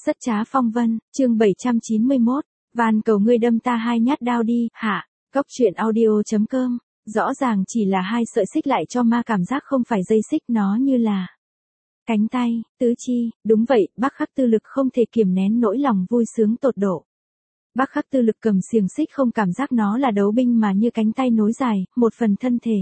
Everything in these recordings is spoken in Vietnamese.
Rất trá phong vân, chương 791, van cầu ngươi đâm ta 2 nhát đao đi, hạ, Cóc truyện audio.com, rõ ràng chỉ là 2 sợi xích lại cho ma cảm giác không phải dây xích, nó như là cánh tay, tứ chi, đúng vậy, Bác Khắc Tư Lực không thể kiềm nén nỗi lòng vui sướng tột độ. Bác Khắc Tư Lực cầm xiềng xích không cảm giác nó là đấu binh mà như cánh tay nối dài, một phần thân thể.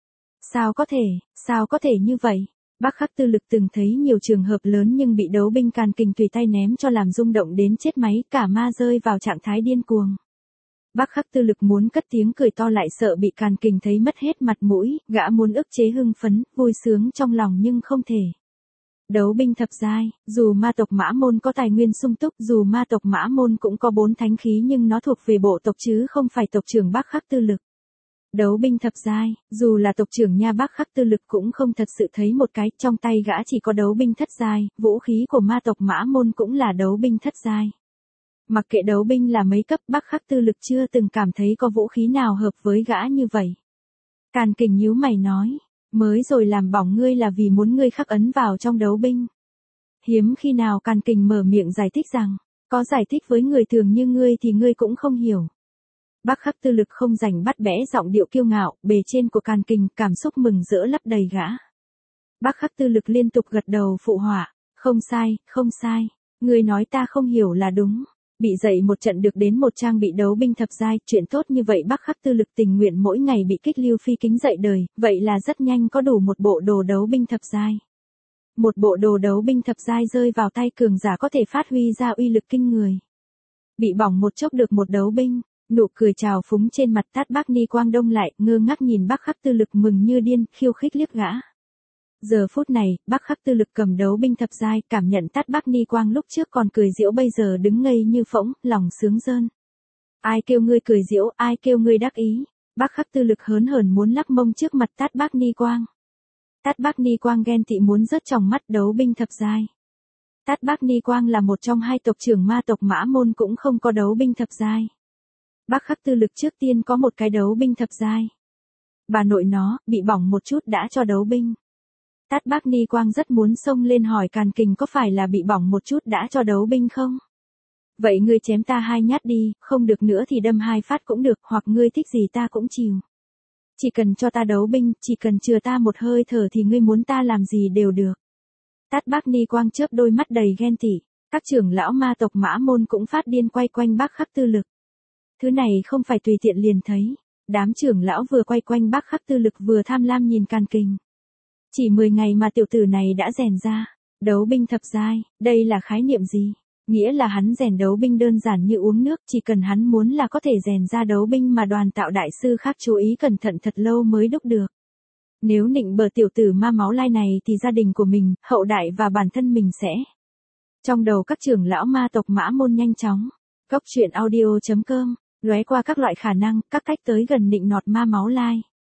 Sao có thể như vậy? Bác Khắc Tư Lực từng thấy nhiều trường hợp lớn nhưng bị đấu binh càn kình tùy tay ném cho làm rung động đến chết máy, cả ma rơi vào trạng thái điên cuồng. Bác Khắc Tư Lực muốn cất tiếng cười to lại sợ bị càn kình thấy mất hết mặt mũi, gã muốn ức chế hưng phấn, vui sướng trong lòng nhưng không thể. Đấu binh thập giai, dù ma tộc Mã Môn có tài nguyên sung túc, dù ma tộc Mã Môn cũng có 4 thánh khí nhưng nó thuộc về bộ tộc chứ không phải tộc trưởng Bác Khắc Tư Lực. Đấu binh thập giai, dù là tộc trưởng nha Bác Khắc Tư Lực cũng không thật sự thấy một cái, trong tay gã chỉ có đấu binh thất giai, vũ khí của ma tộc Mã Môn cũng là đấu binh thất giai. Mặc kệ đấu binh là mấy cấp, Bác Khắc Tư Lực chưa từng cảm thấy có vũ khí nào hợp với gã như vậy. Càn kình nhíu mày nói, mới rồi làm bỏng ngươi là vì muốn ngươi khắc ấn vào trong đấu binh. Hiếm khi nào Càn kình mở miệng giải thích rằng, có giải thích với người thường như ngươi thì ngươi cũng không hiểu. Bác Khắc Tư Lực không rảnh bắt bẽ giọng điệu kiêu ngạo, bề trên của Càn kình, cảm xúc mừng rỡ lấp đầy gã. Bác Khắc Tư Lực liên tục gật đầu phụ họa, không sai, ngươi nói ta không hiểu là đúng. Bị dậy một trận được đến một trang bị đấu binh thập giai, chuyện tốt như vậy Bác Khắc Tư Lực tình nguyện mỗi ngày bị kích lưu phi kính dậy đời, vậy là rất nhanh có đủ một bộ đồ đấu binh thập giai. Một bộ đồ đấu binh thập giai rơi vào tay cường giả có thể phát huy ra uy lực kinh người. Bị bỏng một chốc được một đấu binh, nụ cười trào phúng trên mặt Tát Bác Ni Quang đông lại, ngơ ngác nhìn Bác Khắc Tư Lực mừng như điên, khiêu khích liếc gã. Giờ phút này, Bác Khắc Tư Lực cầm đấu binh thập giai, cảm nhận Tát Bác Ni Quang lúc trước còn cười giễu bây giờ đứng ngây như phỗng, lòng sướng rơn. Ai kêu ngươi cười giễu, ai kêu ngươi đắc ý? Bác Khắc Tư Lực hớn hởn muốn lắc mông trước mặt Tát Bác Ni Quang. Tát Bác Ni Quang ghen tị muốn rớt trong mắt đấu binh thập giai. Tát Bác Ni Quang là một trong 2 tộc trưởng ma tộc Mã Môn cũng không có đấu binh thập giai. Bác Khắc Tư Lực trước tiên có một cái đấu binh thập giai. Bà nội nó, bị bỏng một chút đã cho đấu binh. Tát Bác Ni Quang rất muốn xông lên hỏi Càn kình có phải là bị bỏng một chút đã cho đấu binh không? Vậy ngươi chém ta 2 nhát đi, không được nữa thì đâm 2 phát cũng được, hoặc ngươi thích gì ta cũng chịu. Chỉ cần cho ta đấu binh, chỉ cần chừa ta một hơi thở thì ngươi muốn ta làm gì đều được. Tát Bác Ni Quang chớp đôi mắt đầy ghen tị, các trưởng lão ma tộc Mã Môn cũng phát điên quay quanh Bác Khắc Tư Lực. Thứ này không phải tùy tiện liền thấy, đám trưởng lão vừa quay quanh Bác Khắc Tư Lực vừa tham lam nhìn Càn kình. Chỉ 10 ngày mà tiểu tử này đã rèn ra, đấu binh thập giai, đây là khái niệm gì? Nghĩa là hắn rèn đấu binh đơn giản như uống nước, chỉ cần hắn muốn là có thể rèn ra đấu binh mà Đoàn Tạo đại sư khác chú ý cẩn thận thật lâu mới đúc được. Nếu nịnh bợ tiểu tử ma máu lai này thì gia đình của mình, hậu đại và bản thân mình sẽ. Trong đầu các trưởng lão ma tộc Mã Môn nhanh chóng, Cóc truyện audio.com, lóe qua các loại khả năng, các cách tới gần nịnh nọt ma máu lai.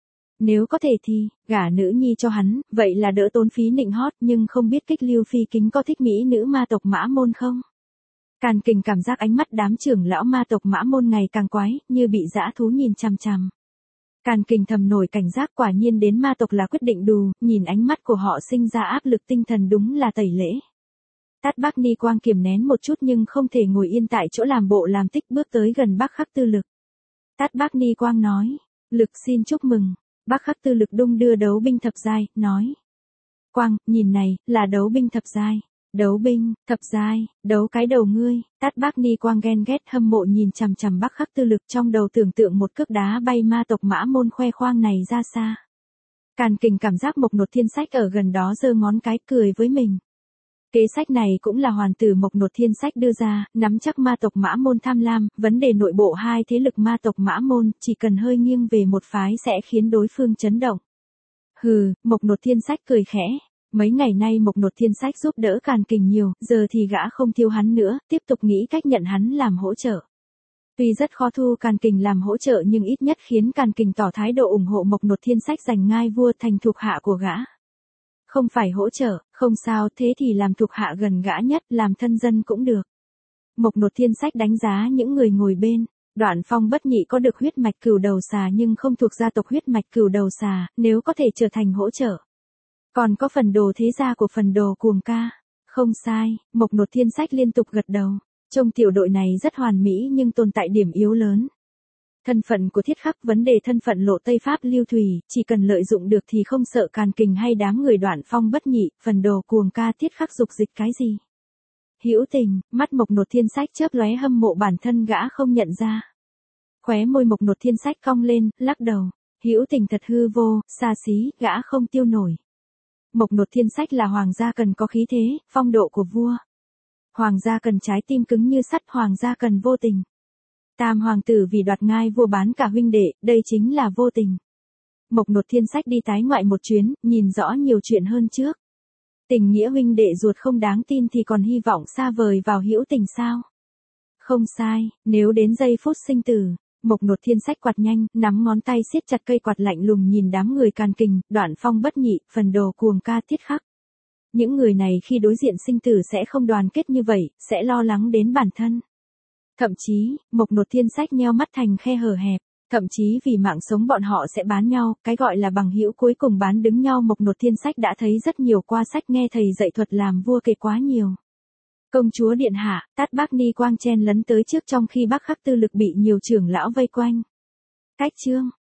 Nếu có thể thì, gả nữ nhi cho hắn, vậy là đỡ tốn phí nịnh hót, nhưng không biết kích lưu phi kính có thích mỹ nữ ma tộc Mã Môn không? Càn kình cảm giác ánh mắt đám trưởng lão ma tộc Mã Môn ngày càng quái, như bị dã thú nhìn chằm chằm. Càn kình thầm nổi cảnh giác, quả nhiên đến ma tộc là quyết định đù, nhìn ánh mắt của họ sinh ra áp lực tinh thần đúng là tẩy lễ. Tát Bác Ni Quang kiềm nén một chút nhưng không thể ngồi yên tại chỗ làm bộ làm tích, bước tới gần Bác Khắc Tư Lực. Tát Bác Ni Quang nói, Lực xin chúc mừng. Bác Khắc Tư Lực đung đưa đấu binh thập giai, nói. Quang, nhìn này, là đấu binh thập giai. Đấu binh, thập giai, đấu cái đầu ngươi. Tát Bác Ni Quang ghen ghét hâm mộ nhìn chằm chằm Bác Khắc Tư Lực, trong đầu tưởng tượng một cước đá bay ma tộc Mã Môn khoe khoang này ra xa. Càn kình cảm giác Mộc Nột Thiên Sách ở gần đó giơ ngón cái cười với mình. Kế sách này cũng là hoàn tử Mộc Nột Thiên Sách đưa ra, nắm chắc ma tộc Mã Môn tham lam, vấn đề nội bộ 2 thế lực ma tộc Mã Môn, chỉ cần hơi nghiêng về một phái sẽ khiến đối phương chấn động. Hừ, Mộc Nột Thiên Sách cười khẽ. Mấy ngày nay Mộc Nột Thiên Sách giúp đỡ Càn kình nhiều, giờ thì gã không thiếu hắn nữa, tiếp tục nghĩ cách nhận hắn làm hỗ trợ. Tuy rất khó thu Càn kình làm hỗ trợ nhưng ít nhất khiến Càn kình tỏ thái độ ủng hộ Mộc Nột Thiên Sách giành ngai vua thành thuộc hạ của gã. Không phải hỗ trợ, không sao, thế thì làm thuộc hạ gần gã nhất, làm thân dân cũng được. Mộc Nột Thiên Sách đánh giá những người ngồi bên. Đoạn Phong Bất Nhị có được huyết mạch cửu đầu xà nhưng không thuộc gia tộc huyết mạch cửu đầu xà, nếu có thể trở thành hỗ trợ. Còn có Phần Đồ thế gia của Phần Đồ Cuồng Ca. Không sai, Mộc Nột Thiên Sách liên tục gật đầu. Trông tiểu đội này rất hoàn mỹ nhưng tồn tại điểm yếu lớn. Thân phận của Thiết Khắc, vấn đề thân phận Lộ Tây Pháp Lưu Thủy, chỉ cần lợi dụng được thì không sợ Càn Kình hay đám người Đoạn Phong bất nhị, phần đồ cuồng ca Thiết Khắc dục dịch cái gì. Hữu Tình, mắt Mộc Nột Thiên Sách chớp lóe hâm mộ bản thân gã không nhận ra. Khóe môi Mộc Nột Thiên Sách cong lên, lắc đầu. Hữu Tình thật hư vô, xa xí, gã không tiêu nổi. Mộc Nột Thiên Sách là hoàng gia cần có khí thế, phong độ của vua. Hoàng gia cần trái tim cứng như sắt, hoàng gia cần vô tình. Tam hoàng tử vì đoạt ngai vua bán cả huynh đệ, đây chính là vô tình. Mộc Nột Thiên Sách đi tái ngoại một chuyến, nhìn rõ nhiều chuyện hơn trước. Tình nghĩa huynh đệ ruột không đáng tin thì còn hy vọng xa vời vào Hữu Tình sao? Không sai, nếu đến giây phút sinh tử, Mộc Nột Thiên Sách quạt nhanh, nắm ngón tay siết chặt cây quạt lạnh lùng nhìn đám người Càn Kình, Đoạn Phong bất nhị, phần đồ cuồng ca Thiết Khắc. Những người này khi đối diện sinh tử sẽ không đoàn kết như vậy, sẽ lo lắng đến bản thân. Thậm chí, Mộc Nột Thiên Sách nheo mắt thành khe hở hẹp, thậm chí vì mạng sống bọn họ sẽ bán nhau, cái gọi là bằng hữu cuối cùng bán đứng nhau. Mộc Nột Thiên Sách đã thấy rất nhiều qua sách, nghe thầy dạy thuật làm vua kể quá nhiều. Công chúa điện hạ, Tát Bác Ni Quang chen lấn tới trước trong khi Bắc Khắc Tư Lực bị nhiều trưởng lão vây quanh. Cách chương